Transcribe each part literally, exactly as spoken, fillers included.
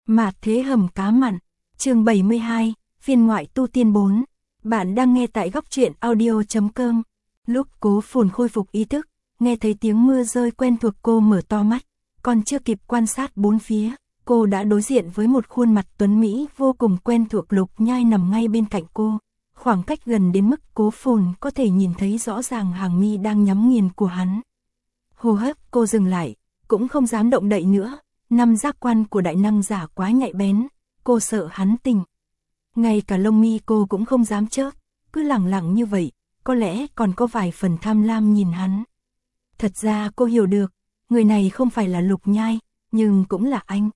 Mạt thế hầm cá mặn, chương bảy mươi hai, phiên ngoại tu tiên bốn. Bạn đang nghe tại góc truyện audio chấm com. Lúc Cố Phồn khôi phục ý thức, nghe thấy tiếng mưa rơi quen thuộc, cô mở to mắt, còn chưa kịp quan sát bốn phía, cô đã đối diện với một khuôn mặt tuấn mỹ vô cùng quen thuộc. Lục Nhai nằm ngay bên cạnh cô, khoảng cách gần đến mức Cố Phồn có thể nhìn thấy rõ ràng hàng mi đang nhắm nghiền của hắn. Hô hấp cô dừng lại, cũng không dám động đậy nữa. Năm giác quan của đại năng giả quá nhạy bén, cô sợ hắn tỉnh. Ngay cả lông mi cô cũng không dám chớp, cứ lẳng lặng như vậy, có lẽ còn có vài phần tham lam nhìn hắn. Thật ra cô hiểu được, người này không phải là Lục Nhai, nhưng cũng là anh.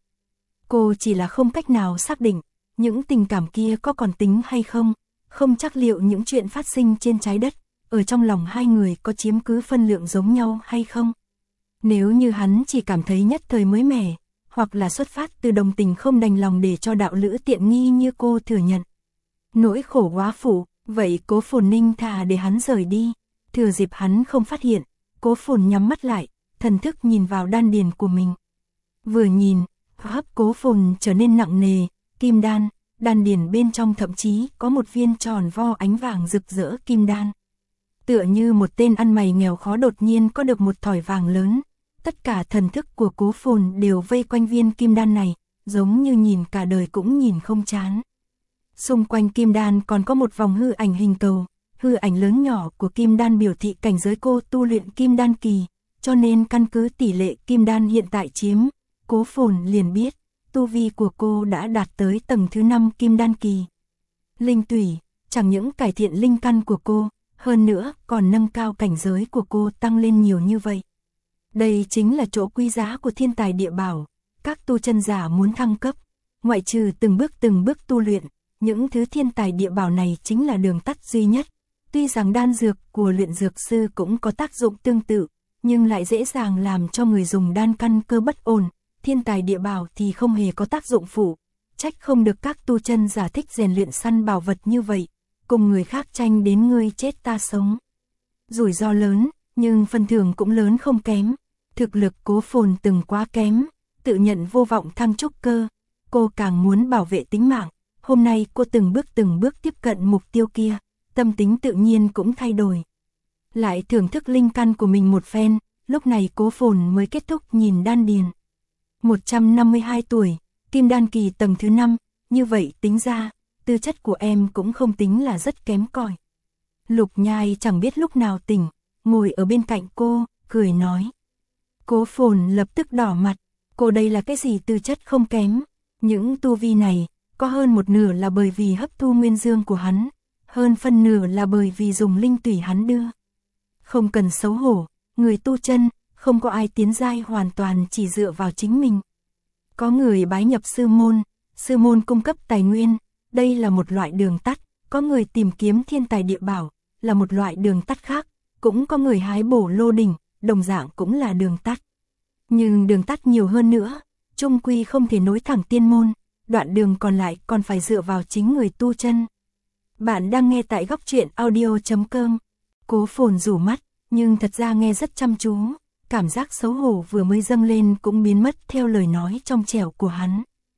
Cô chỉ là không cách nào xác định, những tình cảm kia có còn tính hay không, không chắc liệu những chuyện phát sinh trên trái đất, ở trong lòng hai người có chiếm cứ phân lượng giống nhau hay không. Nếu như hắn chỉ cảm thấy nhất thời mới mẻ, hoặc là xuất phát từ đồng tình không đành lòng để cho đạo lữ tiện nghi như cô thừa nhận nỗi khổ quá phụ, vậy Cố Phồn ninh thà để hắn rời đi. Thừa dịp hắn không phát hiện, Cố Phồn nhắm mắt lại, thần thức nhìn vào đan điền của mình. Vừa nhìn, hấp Cố Phồn trở nên nặng nề, kim đan, đan điền bên trong thậm chí có một viên tròn vo ánh vàng rực rỡ kim đan. Tựa như một tên ăn mày nghèo khó đột nhiên có được một thỏi vàng lớn. Tất cả thần thức của Cố Phồn đều vây quanh viên kim đan này, giống như nhìn cả đời cũng nhìn không chán. Xung quanh kim đan còn có một vòng hư ảnh hình cầu, hư ảnh lớn nhỏ của kim đan biểu thị cảnh giới cô tu luyện kim đan kỳ, cho nên căn cứ tỷ lệ kim đan hiện tại chiếm, Cố Phồn liền biết, tu vi của cô đã đạt tới tầng thứ năm kim đan kỳ. Linh tủy, chẳng những cải thiện linh căn của cô, hơn nữa còn nâng cao cảnh giới của cô tăng lên nhiều như vậy. Đây chính là chỗ quý giá của thiên tài địa bảo, các tu chân giả muốn thăng cấp, ngoại trừ từng bước từng bước tu luyện, những thứ thiên tài địa bảo này chính là đường tắt duy nhất. Tuy rằng đan dược của luyện dược sư cũng có tác dụng tương tự, nhưng lại dễ dàng làm cho người dùng đan căn cơ bất ổn, thiên tài địa bảo thì không hề có tác dụng phụ, trách không được các tu chân giả thích rèn luyện săn bảo vật như vậy, cùng người khác tranh đến ngươi chết ta sống. Rủi ro lớn, nhưng phần thưởng cũng lớn không kém. Thực lực Cố Phồn từng quá kém, tự nhận vô vọng thăng trúc cơ, cô càng muốn bảo vệ tính mạng. Hôm nay cô từng bước từng bước tiếp cận mục tiêu kia, tâm tính tự nhiên cũng thay đổi. Lại thưởng thức linh căn của mình một phen, lúc này Cố Phồn mới kết thúc nhìn đan điền. một trăm năm mươi hai tuổi, kim đan kỳ tầng thứ năm, như vậy tính ra, tư chất của em cũng không tính là rất kém cỏi. Lục Nhai chẳng biết lúc nào tỉnh, ngồi ở bên cạnh cô, cười nói. Cố Phồn lập tức đỏ mặt, cô đây là cái gì tư chất không kém, những tu vi này, có hơn một nửa là bởi vì hấp thu nguyên dương của hắn, hơn phân nửa là bởi vì dùng linh tủy hắn đưa. Không cần xấu hổ, người tu chân, không có ai tiến giai hoàn toàn chỉ dựa vào chính mình. Có người bái nhập sư môn, sư môn cung cấp tài nguyên, đây là một loại đường tắt, có người tìm kiếm thiên tài địa bảo, là một loại đường tắt khác, cũng có người hái bổ lô đỉnh, đồng dạng cũng là đường tắt. Nhưng đường tắt nhiều hơn nữa, chung quy không thể nối thẳng tiên môn, đoạn đường còn lại còn phải dựa vào chính người tu chân. Bạn đang nghe tại góc truyện audio chấm com. Cố Phồn rủ mắt, nhưng thật ra nghe rất chăm chú, cảm giác xấu hổ vừa mới dâng lên cũng biến mất theo lời nói trong trẻo của hắn.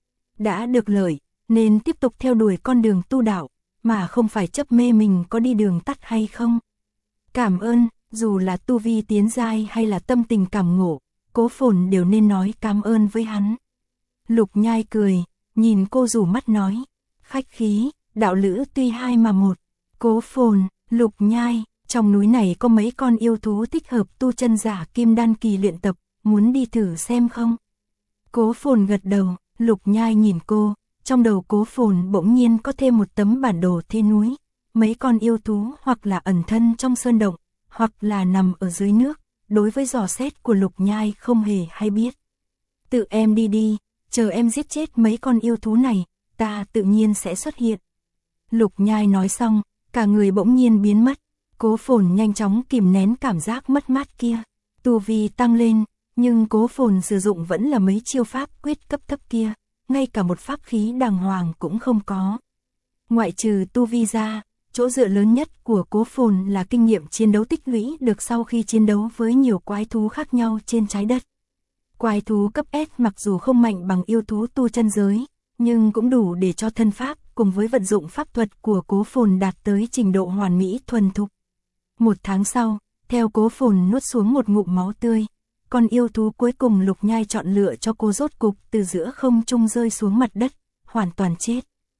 Đã được lợi, nên tiếp tục theo đuổi con đường tu đạo, mà không phải chấp mê mình có đi đường tắt hay không. Cảm ơn, dù là tu vi tiến giai hay là tâm tình cảm ngộ, Cố Phồn đều nên nói cảm ơn với hắn. Lục Nhai cười, nhìn cô rủ mắt nói, khách khí, đạo lữ tuy hai mà một. Cố Phồn, Lục Nhai, trong núi này có mấy con yêu thú thích hợp tu chân giả kim đan kỳ luyện tập, muốn đi thử xem không? Cố Phồn gật đầu, Lục Nhai nhìn cô, trong đầu Cố Phồn bỗng nhiên có thêm một tấm bản đồ thế núi, mấy con yêu thú hoặc là ẩn thân trong sơn động, hoặc là nằm ở dưới nước, đối với dò xét của Lục Nhai không hề hay biết. Tự em đi đi, chờ em giết chết mấy con yêu thú này, ta tự nhiên sẽ xuất hiện. Lục Nhai nói xong, cả người bỗng nhiên biến mất, Cố Phồn nhanh chóng kìm nén cảm giác mất mát kia. Tu vi tăng lên, nhưng Cố Phồn sử dụng vẫn là mấy chiêu pháp quyết cấp thấp kia, ngay cả một pháp khí đàng hoàng cũng không có. Ngoại trừ tu vi ra, chỗ dựa lớn nhất của Cố Phồn là kinh nghiệm chiến đấu tích lũy được sau khi chiến đấu với nhiều quái thú khác nhau trên trái đất. Quái thú cấp S mặc dù không mạnh bằng yêu thú tu chân giới, nhưng cũng đủ để cho thân pháp cùng với vận dụng pháp thuật của Cố Phồn đạt tới trình độ hoàn mỹ thuần thục. Một tháng sau, theo Cố Phồn nuốt xuống một ngụm máu tươi, con yêu thú cuối cùng Lục Nhai chọn lựa cho cô rốt cục từ giữa không trung rơi xuống mặt đất, hoàn toàn chết.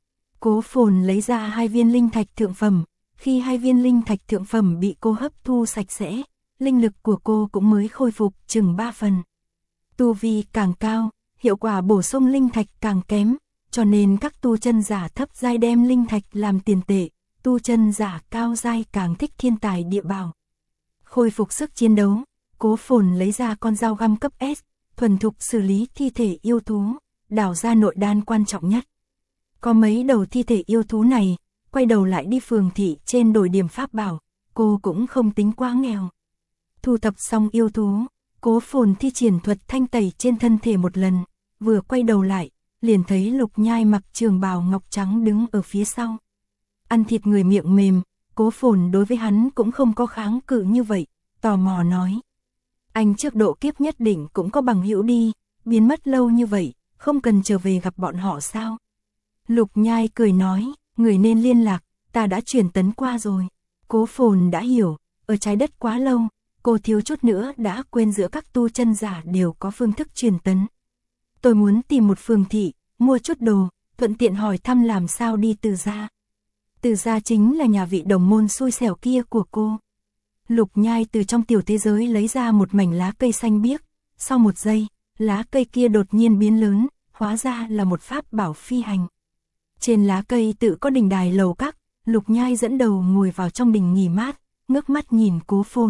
Cố Phồn lấy ra hai viên linh thạch thượng phẩm, khi hai viên linh thạch thượng phẩm bị cô hấp thu sạch sẽ, linh lực của cô cũng mới khôi phục chừng ba phần. Tu vi càng cao, hiệu quả bổ sung linh thạch càng kém, cho nên các tu chân giả thấp giai đem linh thạch làm tiền tệ, tu chân giả cao giai càng thích thiên tài địa bảo. Khôi phục sức chiến đấu, Cố Phồn lấy ra con dao găm cấp S, thuần thục xử lý thi thể yêu thú, đào ra nội đan quan trọng nhất. Có mấy đầu thi thể yêu thú này, quay đầu lại đi phường thị trên đổi điểm pháp bảo, cô cũng không tính quá nghèo. Thu thập xong yêu thú, Cố Phồn thi triển thuật thanh tẩy trên thân thể một lần, vừa quay đầu lại, liền thấy Lục Nhai mặc trường bào ngọc trắng đứng ở phía sau. Ăn thịt người miệng mềm, Cố Phồn đối với hắn cũng không có kháng cự như vậy, tò mò nói. Anh trước độ kiếp nhất định cũng có bằng hữu đi, biến mất lâu như vậy, không cần trở về gặp bọn họ sao? Lục Nhai cười nói, người nên liên lạc, ta đã truyền tấn qua rồi. Cố Phồn đã hiểu, ở trái đất quá lâu, cô thiếu chút nữa đã quên giữa các tu chân giả đều có phương thức truyền tấn. Tôi muốn tìm một phường thị, mua chút đồ, thuận tiện hỏi thăm làm sao đi Từ gia. Từ gia chính là nhà vị đồng môn xui xẻo kia của cô. Lục Nhai từ trong tiểu thế giới lấy ra một mảnh lá cây xanh biếc, sau một giây, lá cây kia đột nhiên biến lớn, hóa ra là một pháp bảo phi hành. Trên lá cây tự có đình đài lầu các, Lục Nhai dẫn đầu ngồi vào trong đình nghỉ mát, ngước mắt nhìn Cố Phồn.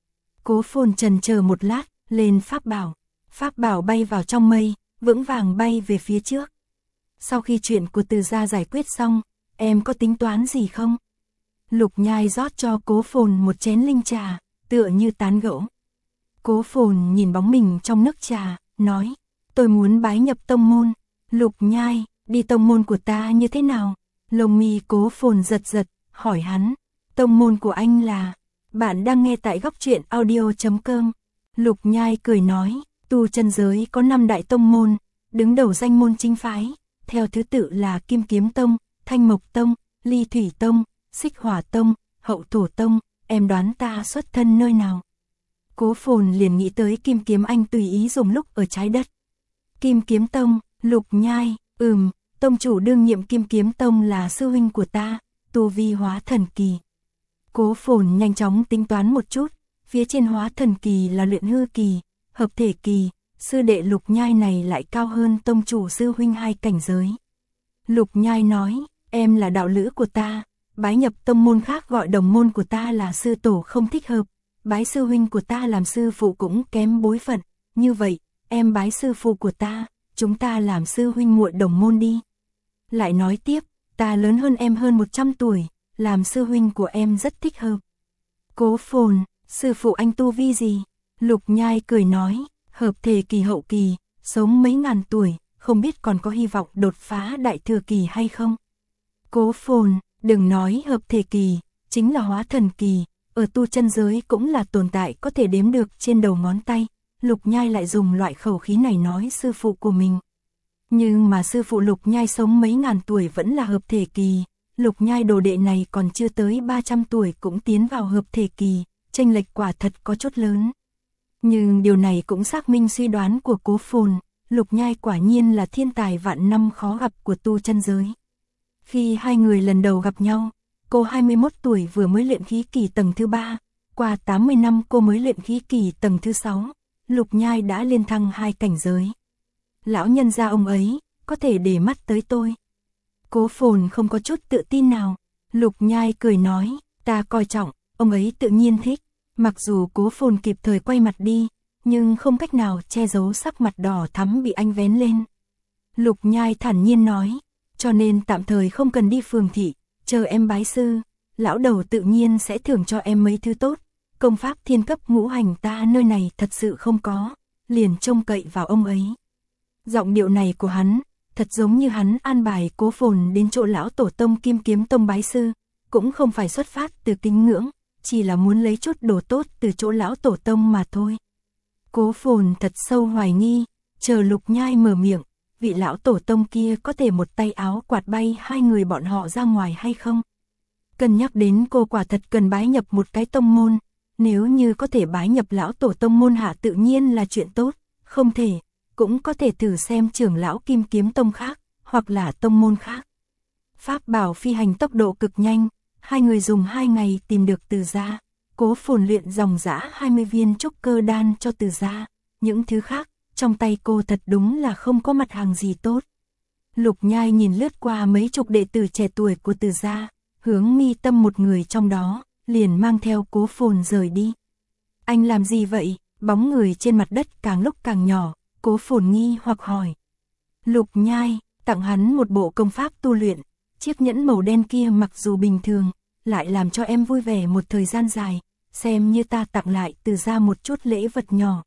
Cố Phồn chần chờ một lát, lên pháp bảo. Pháp bảo bay vào trong mây, vững vàng bay về phía trước. Sau khi chuyện của Từ gia giải quyết xong, em có tính toán gì không? Lục Nhai rót cho Cố Phồn một chén linh trà, tựa như tán gẫu. Cố Phồn nhìn bóng mình trong nước trà, nói, tôi muốn bái nhập tông môn. Lục Nhai, đi tông môn của ta như thế nào? Lông mi Cố Phồn giật giật, hỏi hắn, tông môn của anh là... Bạn đang nghe tại góc truyện audio chấm com. Lục Nhai cười nói, tu chân giới có năm đại tông môn, đứng đầu danh môn chính phái, theo thứ tự là Kim Kiếm Tông, Thanh Mộc Tông, Ly Thủy Tông, Xích Hỏa Tông, Hậu Thổ Tông, em đoán ta xuất thân nơi nào? Cố Phồn liền nghĩ tới Kim Kiếm Anh tùy ý dùng lúc ở trái đất. Kim Kiếm Tông, Lục Nhai, ừm, tông chủ đương nhiệm Kim Kiếm Tông là sư huynh của ta, tu vi hóa thần kỳ. Cố Phồn nhanh chóng tính toán một chút, phía trên hóa thần kỳ là luyện hư kỳ, hợp thể kỳ, sư đệ Lục Nhai này lại cao hơn tông chủ sư huynh hai cảnh giới. Lục Nhai nói, em là đạo lữ của ta, bái nhập tông môn khác gọi đồng môn của ta là sư tổ không thích hợp, bái sư huynh của ta làm sư phụ cũng kém bối phận, như vậy, em bái sư phụ của ta, chúng ta làm sư huynh muội đồng môn đi. Lại nói tiếp, ta lớn hơn em hơn một trăm tuổi, làm sư huynh của em rất thích hợp. Cố Phồn, sư phụ anh tu vi gì? Lục Nhai cười nói, hợp thể kỳ hậu kỳ, sống mấy ngàn tuổi, không biết còn có hy vọng đột phá đại thừa kỳ hay không? Cố Phồn, đừng nói hợp thể kỳ, chính là hóa thần kỳ, ở tu chân giới cũng là tồn tại có thể đếm được trên đầu ngón tay. Lục Nhai lại dùng loại khẩu khí này nói sư phụ của mình. Nhưng mà sư phụ Lục Nhai sống mấy ngàn tuổi vẫn là hợp thể kỳ, Lục Nhai đồ đệ này còn chưa tới ba trăm tuổi cũng tiến vào hợp thể kỳ, chênh lệch quả thật có chút lớn. Nhưng điều này cũng xác minh suy đoán của Cố Phồn, Lục Nhai quả nhiên là thiên tài vạn năm khó gặp của tu chân giới. Khi hai người lần đầu gặp nhau, cô hai mươi mốt tuổi vừa mới luyện khí kỳ tầng thứ ba, qua tám mươi năm cô mới luyện khí kỳ tầng thứ sáu, Lục Nhai đã liên thăng hai cảnh giới. Lão nhân gia ông ấy, có thể để mắt tới tôi. Cố Phồn không có chút tự tin nào, Lục Nhai cười nói, ta coi trọng, ông ấy tự nhiên thích. Mặc dù Cố Phồn kịp thời quay mặt đi, nhưng không cách nào che giấu sắc mặt đỏ thắm bị anh vén lên. Lục Nhai thản nhiên nói, cho nên tạm thời không cần đi phường thị, chờ em bái sư, lão đầu tự nhiên sẽ thưởng cho em mấy thứ tốt. Công pháp thiên cấp ngũ hành ta nơi này thật sự không có, liền trông cậy vào ông ấy. Giọng điệu này của hắn, thật giống như hắn an bài Cố Phồn đến chỗ lão tổ tông Kim Kiếm Tông bái sư, cũng không phải xuất phát từ kính ngưỡng, chỉ là muốn lấy chút đồ tốt từ chỗ lão tổ tông mà thôi. Cố Phồn thật sâu hoài nghi, chờ Lục Nhai mở miệng, vị lão tổ tông kia có thể một tay áo quạt bay hai người bọn họ ra ngoài hay không? Cân nhắc đến cô quả thật cần bái nhập một cái tông môn, nếu như có thể bái nhập lão tổ tông môn hạ tự nhiên là chuyện tốt, không thể, cũng có thể thử xem trưởng lão Kim Kiếm Tông khác, hoặc là tông môn khác. Pháp bảo phi hành tốc độ cực nhanh, hai người dùng hai ngày tìm được Từ gia. Cố Phồn luyện dòng dã hai mươi viên trúc cơ đan cho Từ gia, những thứ khác, trong tay cô thật đúng là không có mặt hàng gì tốt. Lục Nhai nhìn lướt qua mấy chục đệ tử trẻ tuổi của Từ gia, hướng mi tâm một người trong đó, liền mang theo Cố Phồn rời đi. Anh làm gì vậy? Bóng người trên mặt đất càng lúc càng nhỏ, Cố Phồn nghi hoặc hỏi. Lục Nhai, tặng hắn một bộ công pháp tu luyện, chiếc nhẫn màu đen kia mặc dù bình thường, lại làm cho em vui vẻ một thời gian dài, xem như ta tặng lại Từ gia một chút lễ vật nhỏ.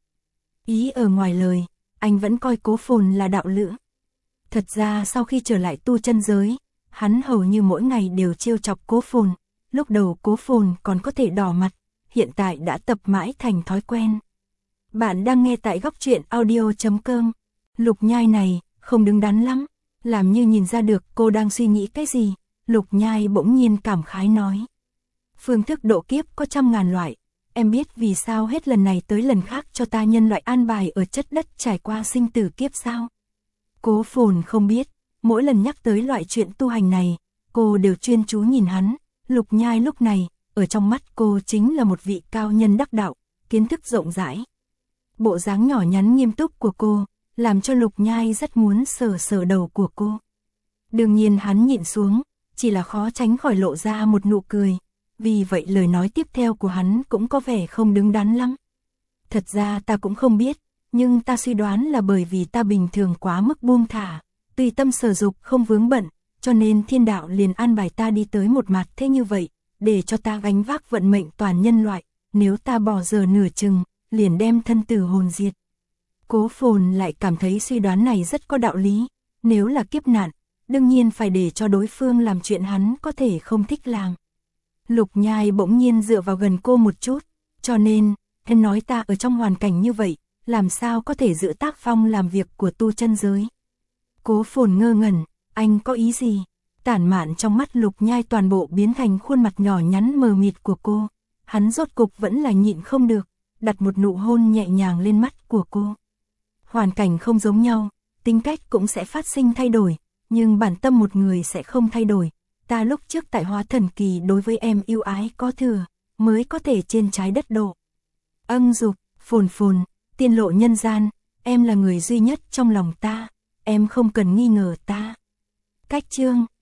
Ý ở ngoài lời, anh vẫn coi Cố Phồn là đạo lữ. Thật ra sau khi trở lại tu chân giới, hắn hầu như mỗi ngày đều trêu chọc Cố Phồn, lúc đầu Cố Phồn còn có thể đỏ mặt, hiện tại đã tập mãi thành thói quen. Bạn đang nghe tại góc truyện audio chấm com. Lục Nhai này, không đứng đắn lắm, làm như nhìn ra được cô đang suy nghĩ cái gì. Lục Nhai bỗng nhiên cảm khái nói. Phương thức độ kiếp có trăm ngàn loại, em biết vì sao hết lần này tới lần khác cho ta nhân loại an bài ở chất đất trải qua sinh tử kiếp sao? Cố Phồn không biết, mỗi lần nhắc tới loại chuyện tu hành này, cô đều chuyên chú nhìn hắn. Lục Nhai lúc này, ở trong mắt cô chính là một vị cao nhân đắc đạo, kiến thức rộng rãi. Bộ dáng nhỏ nhắn nghiêm túc của cô, làm cho Lục Nhai rất muốn sờ sờ đầu của cô. Đương nhiên hắn nhịn xuống, chỉ là khó tránh khỏi lộ ra một nụ cười. Vì vậy lời nói tiếp theo của hắn cũng có vẻ không đứng đắn lắm. Thật ra ta cũng không biết, nhưng ta suy đoán là bởi vì ta bình thường quá mức buông thả, tùy tâm sở dục không vướng bận, cho nên thiên đạo liền an bài ta đi tới một mặt thế như vậy, để cho ta gánh vác vận mệnh toàn nhân loại, nếu ta bỏ giờ nửa chừng, liền đem thân tử hồn diệt. Cố Phồn lại cảm thấy suy đoán này rất có đạo lý, nếu là kiếp nạn, đương nhiên phải để cho đối phương làm chuyện hắn có thể không thích làm. Lục Nhai bỗng nhiên dựa vào gần cô một chút, cho nên, em nói ta ở trong hoàn cảnh như vậy, làm sao có thể giữ tác phong làm việc của tu chân giới. Cố Phồn ngơ ngẩn, anh có ý gì? Tản mạn trong mắt Lục Nhai toàn bộ biến thành khuôn mặt nhỏ nhắn mờ mịt của cô, hắn rốt cục vẫn là nhịn không được, đặt một nụ hôn nhẹ nhàng lên mắt của cô. Hoàn cảnh không giống nhau, tính cách cũng sẽ phát sinh thay đổi, nhưng bản tâm một người sẽ không thay đổi. Ta lúc trước tại Hóa Thần Kỳ đối với em yêu ái có thừa, mới có thể trên trái đất độ. Âng dục, Phồn Phồn, tiên lộ nhân gian, em là người duy nhất trong lòng ta, em không cần nghi ngờ ta. Cách chương